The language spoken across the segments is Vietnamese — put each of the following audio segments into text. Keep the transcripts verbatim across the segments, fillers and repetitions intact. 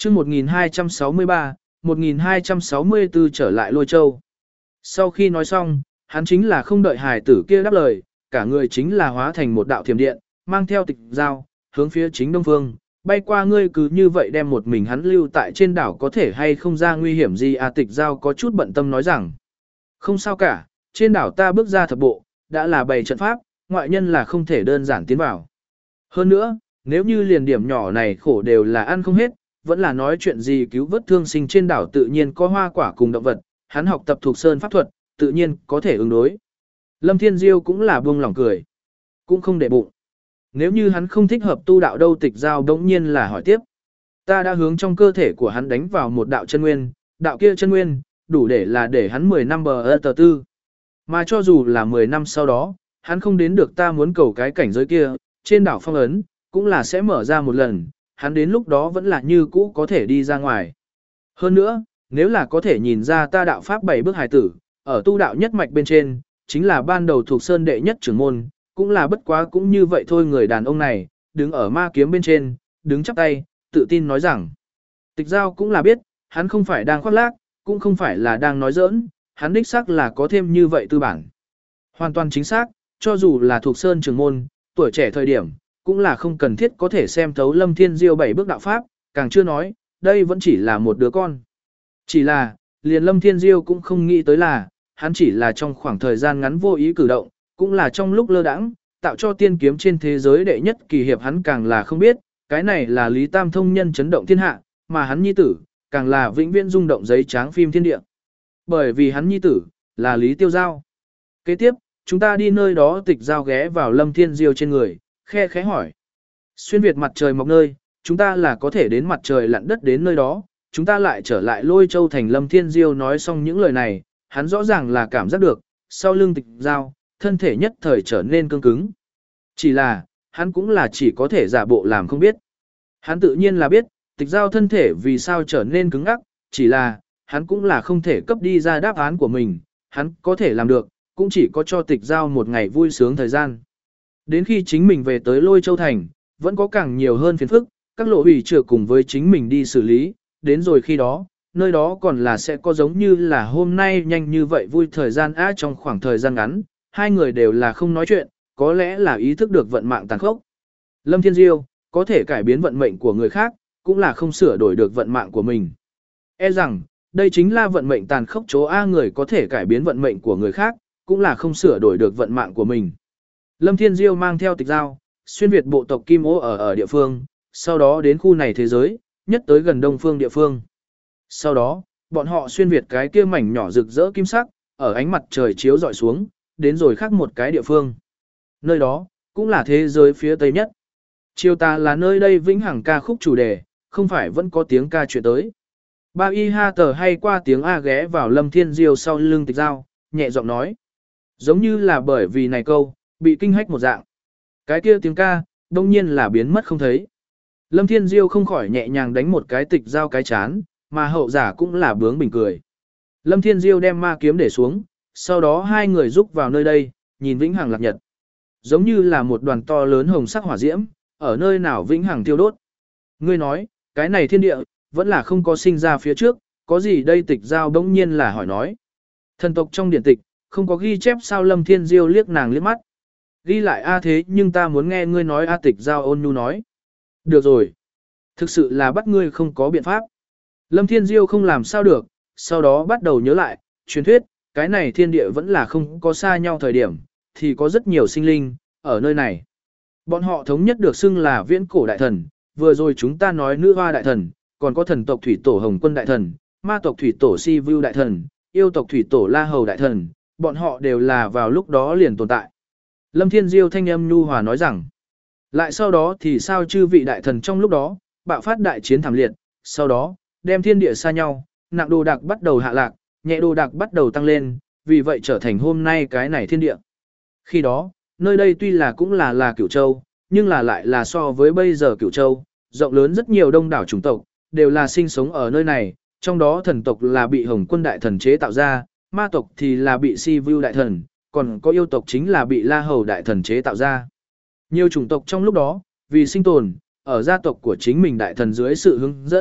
chương một nghìn hai trăm sáu mươi ba, một nghìn hai trăm sáu mươi tư trở lại Lôi Châu. Sau khi nói xong, hắn chính là không đợi hài tử kia đáp lời, cả người chính là hóa thành một đạo thiểm điện, mang theo tịch dao, hướng phía chính đông phương, bay qua. Ngươi cứ như vậy đem một mình hắn lưu tại trên đảo có thể hay không ra nguy hiểm gì à? Tịch dao có chút bận tâm nói rằng, không sao cả, trên đảo ta bước ra thập bộ, đã là bày trận pháp, ngoại nhân là không thể đơn giản tiến vào. Hơn nữa, nếu như liền điểm nhỏ này khổ đều là ăn không hết, vẫn là nói chuyện gì cứu vớt thương sinh. Trên đảo tự nhiên có hoa quả cùng động vật, hắn học tập thuộc sơn pháp thuật, tự nhiên có thể ứng đối. Lâm Thiên Diêu cũng là buông lòng cười, cũng không để bụng. Nếu như hắn không thích hợp tu đạo đâu? Tịch giao đống nhiên là hỏi tiếp. Ta đã hướng trong cơ thể của hắn đánh vào một đạo chân nguyên, đạo kia chân nguyên, đủ để là để hắn mười năm bờ ơ tờ tư. Mà cho dù là mười năm sau đó, hắn không đến được ta muốn cầu cái cảnh giới kia, trên đảo phong ấn, cũng là sẽ mở ra một lần, hắn đến lúc đó vẫn là như cũ có thể đi ra ngoài. Hơn nữa, nếu là có thể nhìn ra ta đạo pháp bảy bước hài tử, ở tu đạo nhất mạch bên trên, chính là ban đầu thuộc sơn đệ nhất trưởng môn, cũng là bất quá cũng như vậy thôi. Người đàn ông này, đứng ở ma kiếm bên trên, đứng chắp tay, tự tin nói rằng, tịch giao cũng là biết, hắn không phải đang khoác lác, cũng không phải là đang nói giỡn, hắn đích xác là có thêm như vậy tư bản. Hoàn toàn chính xác, cho dù là thuộc sơn trưởng môn, tuổi trẻ thời điểm, cũng là không cần thiết có thể xem thấu Lâm Thiên Diêu bảy bước đạo pháp, càng chưa nói, đây vẫn chỉ là một đứa con. Chỉ là, liền Lâm Thiên Diêu cũng không nghĩ tới là, hắn chỉ là trong khoảng thời gian ngắn vô ý cử động, cũng là trong lúc lơ đãng, tạo cho tiên kiếm trên thế giới đệ nhất kỳ hiệp. Hắn càng là không biết, cái này là Lý Tam thông nhân chấn động thiên hạ, mà hắn nhi tử, càng là vĩnh viễn rung động giấy tráng phim thiên địa. Bởi vì hắn nhi tử, là Lý Tiêu Giao. Kế tiếp, chúng ta đi nơi đó. Tịch giao ghé vào Lâm Thiên Diêu trên người, khe khẽ hỏi. Xuyên Việt mặt trời mọc nơi, chúng ta là có thể đến mặt trời lặn đất đến nơi đó, chúng ta lại trở lại Lôi Châu thành. Lâm Thiên Diêu nói xong những lời này, hắn rõ ràng là cảm giác được, sau lưng tịch giao, thân thể nhất thời trở nên cứng cứng. Chỉ là, hắn cũng là chỉ có thể giả bộ làm không biết. Hắn tự nhiên là biết, tịch giao thân thể vì sao trở nên cứng ngắc, chỉ là, hắn cũng là không thể cấp đi ra đáp án của mình, hắn có thể làm được, cũng chỉ có cho tịch giao một ngày vui sướng thời gian. Đến khi chính mình về tới Lôi Châu thành, vẫn có càng nhiều hơn phiền phức, các lộ hủy trừ cùng với chính mình đi xử lý, đến rồi khi đó, nơi đó còn là sẽ có giống như là hôm nay nhanh như vậy vui thời gian á. Trong khoảng thời gian ngắn, hai người đều là không nói chuyện, có lẽ là ý thức được vận mạng tàn khốc. Lâm Thiên Diêu, có thể cải biến vận mệnh của người khác, cũng là không sửa đổi được vận mạng của mình. E rằng, đây chính là vận mệnh tàn khốc chỗ A. Người có thể cải biến vận mệnh của người khác, cũng là không sửa đổi được vận mạng của mình. Lâm Thiên Diêu mang theo tịch giao, xuyên Việt bộ tộc Kim Ô ở ở địa phương, sau đó đến khu này thế giới, nhất tới gần đông phương địa phương. Sau đó, bọn họ xuyên Việt cái kia mảnh nhỏ rực rỡ kim sắc, ở ánh mặt trời chiếu dọi xuống, đến rồi khác một cái địa phương. Nơi đó, cũng là thế giới phía tây nhất. Chiều tà là nơi đây vĩnh hằng ca khúc chủ đề, không phải vẫn có tiếng ca chuyện tới. Ba y ha tờ hay qua tiếng A ghé vào Lâm Thiên Diêu sau lưng tịch giao, nhẹ giọng nói. Giống như là bởi vì này câu, bị kinh hách một dạng. Cái kia tiếng ca, đông nhiên là biến mất không thấy. Lâm Thiên Diêu không khỏi nhẹ nhàng đánh một cái tịch giao cái chán, mà hậu giả cũng là bướng bình cười. Lâm Thiên Diêu đem ma kiếm để xuống, sau đó hai người rúc vào nơi đây, nhìn vĩnh hằng lạc nhật. Giống như là một đoàn to lớn hồng sắc hỏa diễm, ở nơi nào vĩnh hằng tiêu đốt. Ngươi nói, cái này thiên địa, vẫn là không có sinh ra phía trước, có gì đây? Tịch giao đông nhiên là hỏi nói. Thần tộc trong điển tịch, không có ghi chép sao? Lâm Thiên Diêu liếc nàng liếc mắt. Ghi lại A thế nhưng ta muốn nghe ngươi nói. A tịch giao ôn nhu nói. Được rồi. Thực sự là bắt ngươi không có biện pháp. Lâm Thiên Diêu không làm sao được, sau đó bắt đầu nhớ lại, truyền thuyết, cái này thiên địa vẫn là không có xa nhau thời điểm, thì có rất nhiều sinh linh, ở nơi này. Bọn họ thống nhất được xưng là viễn cổ đại thần, vừa rồi chúng ta nói nữ hoa đại thần, còn có thần tộc thủy tổ Hồng Quân đại thần, ma tộc thủy tổ Si Vu đại thần, yêu tộc thủy tổ La Hầu đại thần, bọn họ đều là vào lúc đó liền tồn tại. Lâm Thiên Diêu thanh âm nhu hòa nói rằng, lại sau đó thì sao? Chư vị đại thần trong lúc đó, bạo phát đại chiến thảm liệt, sau đó, đem thiên địa xa nhau, nặng đồ đạc bắt đầu hạ lạc, nhẹ đồ đạc bắt đầu tăng lên, vì vậy trở thành hôm nay cái này thiên địa. Khi đó, nơi đây tuy là cũng là là Cửu Châu, nhưng là lại là so với bây giờ Cửu Châu, rộng lớn rất nhiều đông đảo chủng tộc, đều là sinh sống ở nơi này, trong đó thần tộc là bị Hồng Quân đại thần chế tạo ra, ma tộc thì là bị Si Vu đại thần, còn có yêu tộc chính là bị La Hầu đại thần chế tạo ra. Nhiều chủng tộc trong lúc đó, vì sinh tồn, ở gia tộc của chính mình đại thần dưới sự hướng dẫn,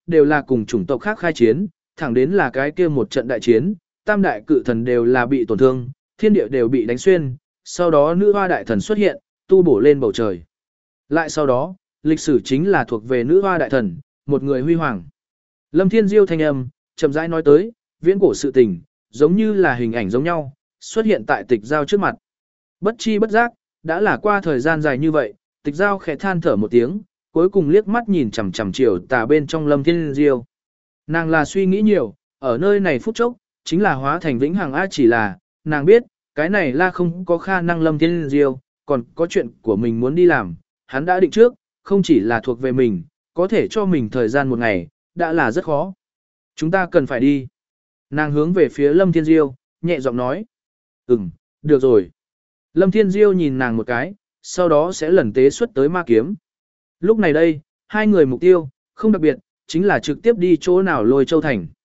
đều là cùng chủng tộc khác khai chiến, thẳng đến là cái kia một trận đại chiến, tam đại cự thần đều là bị tổn thương, thiên địa đều bị đánh xuyên, sau đó nữ hoa đại thần xuất hiện, tu bổ lên bầu trời. Lại sau đó, lịch sử chính là thuộc về nữ hoa đại thần, một người huy hoàng. Lâm Thiên Diêu thanh âm, chậm rãi nói tới, viễn cổ sự tình, giống như là hình ảnh giống nhau, xuất hiện tại tịch giao trước mặt. Bất chi bất giác, đã là qua thời gian dài như vậy, tịch giao khẽ than thở một tiếng, cuối cùng liếc mắt nhìn chằm chằm chiều tà bên trong Lâm Thiên Diêu. Nàng là suy nghĩ nhiều, ở nơi này phút chốc, chính là hóa thành vĩnh hằng á, chỉ là, nàng biết, cái này là không có khả năng Lâm Thiên Diêu, còn có chuyện của mình muốn đi làm, hắn đã định trước, không chỉ là thuộc về mình, có thể cho mình thời gian một ngày, đã là rất khó. Chúng ta cần phải đi. Nàng hướng về phía Lâm Thiên Diêu, nhẹ giọng nói. Ừm, được rồi. Lâm Thiên Diêu nhìn nàng một cái, sau đó sẽ lần tế xuất tới ma kiếm. Lúc này đây, hai người mục tiêu, không đặc biệt, chính là trực tiếp đi chỗ nào Lôi Châu Thành.